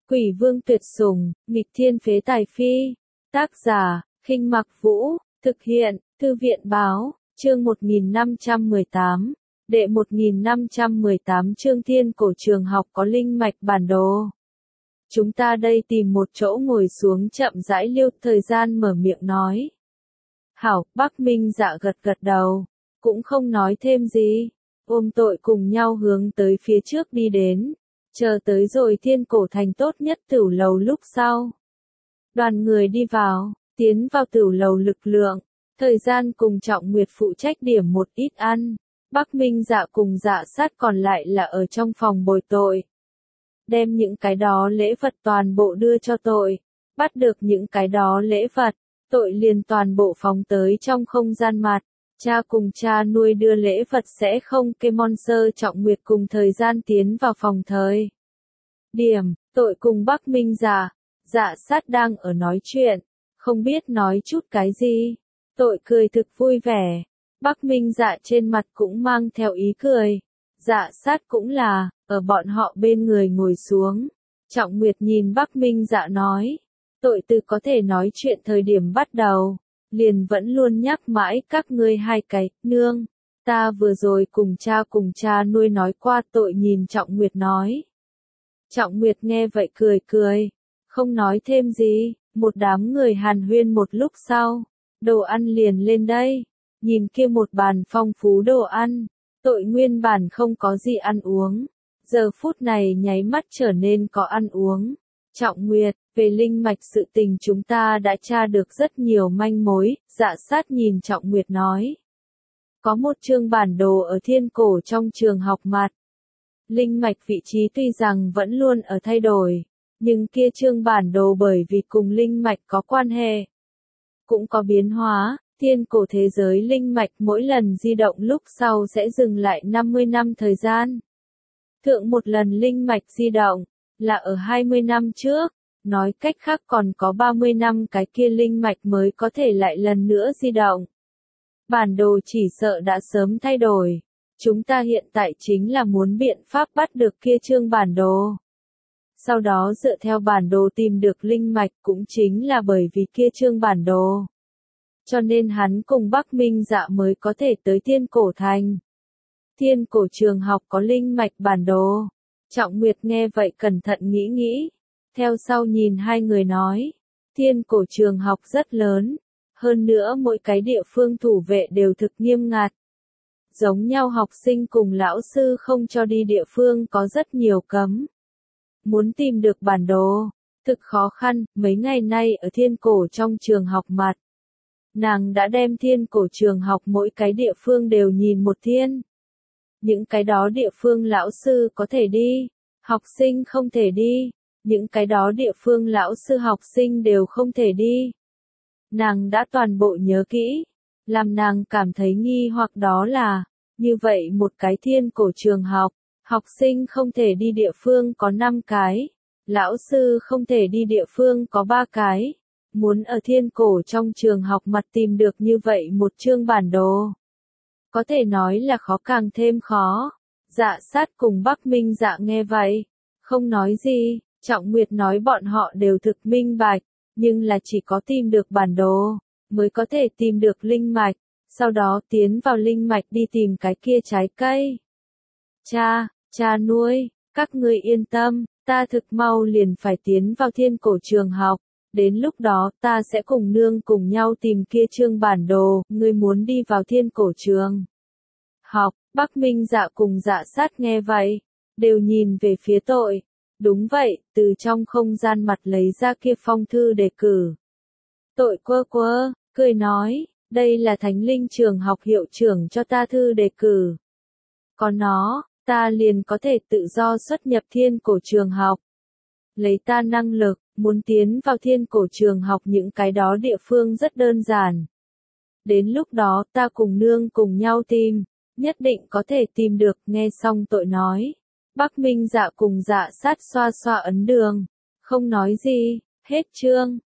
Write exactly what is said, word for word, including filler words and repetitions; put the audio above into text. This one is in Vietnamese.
Quỷ vương tuyệt sủng, nghịch thiên phế tài phi. Tác giả, Khinh Mặc Vũ, thực hiện, Thư viện báo, chương một nghìn năm trăm mười tám, đệ một nghìn năm trăm mười tám chương Thiên Cổ Trường Học có linh mạch bản đồ. Chúng ta đây tìm một chỗ ngồi xuống chậm rãi liêu, thời gian mở miệng nói. Hảo, Bắc Minh Dạ gật gật đầu, cũng không nói thêm gì, ôm tội cùng nhau hướng tới phía trước đi đến, chờ tới rồi Thiên Cổ thành tốt nhất tửu lầu lúc sau. Đoàn người đi vào, tiến vào tửu lầu lực lượng, thời gian cùng Trọng Nguyệt phụ trách điểm một ít ăn, Bắc Minh Dạ cùng Dạ Sát còn lại là ở trong phòng bồi tội. Đem những cái đó lễ vật toàn bộ đưa cho tội, bắt được những cái đó lễ vật, tội liền toàn bộ phóng tới trong không gian mặt. Cha cùng cha nuôi đưa lễ vật sẽ không kê monster. Trọng Nguyệt cùng thời gian tiến vào phòng thời điểm, tội cùng Bắc Minh Dạ, Dạ Sát đang ở nói chuyện, không biết nói chút cái gì, tội cười thực vui vẻ, Bắc Minh Dạ trên mặt cũng mang theo ý cười, Dạ Sát cũng là, ở bọn họ bên người ngồi xuống, Trọng Nguyệt nhìn Bắc Minh Dạ nói, tội từ có thể nói chuyện thời điểm bắt đầu, liền vẫn luôn nhắc mãi các ngươi hai cái, nương, ta vừa rồi cùng cha cùng cha nuôi nói qua. Tội nhìn Trọng Nguyệt nói. Trọng Nguyệt nghe vậy cười cười, không nói thêm gì, một đám người hàn huyên một lúc sau, đồ ăn liền lên đây, nhìn kia một bàn phong phú đồ ăn, tội nguyên bản không có gì ăn uống, giờ phút này nháy mắt trở nên có ăn uống. Trọng Nguyệt, về linh mạch sự tình chúng ta đã tra được rất nhiều manh mối, Dạ Sát nhìn Trọng Nguyệt nói. Có một chương bản đồ ở Thiên Cổ trong trường học mặt. Linh mạch vị trí tuy rằng vẫn luôn ở thay đổi, nhưng kia chương bản đồ bởi vì cùng linh mạch có quan hệ, cũng có biến hóa. Thiên Cổ thế giới linh mạch mỗi lần di động lúc sau sẽ dừng lại năm mươi năm thời gian. Thượng một lần linh mạch di động là ở hai mươi năm trước, nói cách khác còn có ba mươi năm cái kia linh mạch mới có thể lại lần nữa di động. Bản đồ chỉ sợ đã sớm thay đổi, chúng ta hiện tại chính là muốn biện pháp bắt được kia chương bản đồ. Sau đó dựa theo bản đồ tìm được linh mạch, cũng chính là bởi vì kia chương bản đồ. Cho nên hắn cùng Bắc Minh Dạ mới có thể tới Thiên Cổ thành. Thiên Cổ trường học có linh mạch bản đồ. Trọng Nguyệt nghe vậy cẩn thận nghĩ nghĩ, theo sau nhìn hai người nói, Thiên Cổ trường học rất lớn, hơn nữa mỗi cái địa phương thủ vệ đều thực nghiêm ngặt. Giống nhau học sinh cùng lão sư không cho đi địa phương có rất nhiều cấm. Muốn tìm được bản đồ, thực khó khăn. Mấy ngày nay ở Thiên Cổ trong trường học mặt, nàng đã đem Thiên Cổ trường học mỗi cái địa phương đều nhìn một thiên. Những cái đó địa phương lão sư có thể đi, học sinh không thể đi, những cái đó địa phương lão sư học sinh đều không thể đi. Nàng đã toàn bộ nhớ kỹ, làm nàng cảm thấy nghi hoặc đó là, như vậy một cái Thiên Cổ trường học, học sinh không thể đi địa phương có năm cái, lão sư không thể đi địa phương có ba cái. Muốn ở Thiên Cổ trong trường học mặt tìm được như vậy một chương bản đồ, có thể nói là khó càng thêm khó. Dạ Sát cùng Bắc Minh Dạ nghe vậy, không nói gì. Trọng Nguyệt nói bọn họ đều thực minh bạch, nhưng là chỉ có tìm được bản đồ, mới có thể tìm được linh mạch, sau đó tiến vào linh mạch đi tìm cái kia trái cây. Cha, cha nuôi, các ngươi yên tâm, ta thực mau liền phải tiến vào Thiên Cổ trường học, đến lúc đó ta sẽ cùng nương cùng nhau tìm kia chương bản đồ. Ngươi muốn đi vào Thiên Cổ trường học? Bắc Minh Dạ cùng Dạ Sát nghe vậy, đều nhìn về phía tội. Đúng vậy, từ trong không gian mặt lấy ra kia phong thư đề cử. Tội quơ quơ, cười nói, đây là Thánh Linh trường học hiệu trưởng cho ta thư đề cử. Có nó, ta liền có thể tự do xuất nhập Thiên Cổ trường học. Lấy ta năng lực, muốn tiến vào Thiên Cổ trường học những cái đó địa phương rất đơn giản. Đến lúc đó ta cùng nương cùng nhau tìm, nhất định có thể tìm được. Nghe xong tội nói, Bắc Minh Dạ cùng Dạ Sát xoa xoa ấn đường, không nói gì. Hết chương.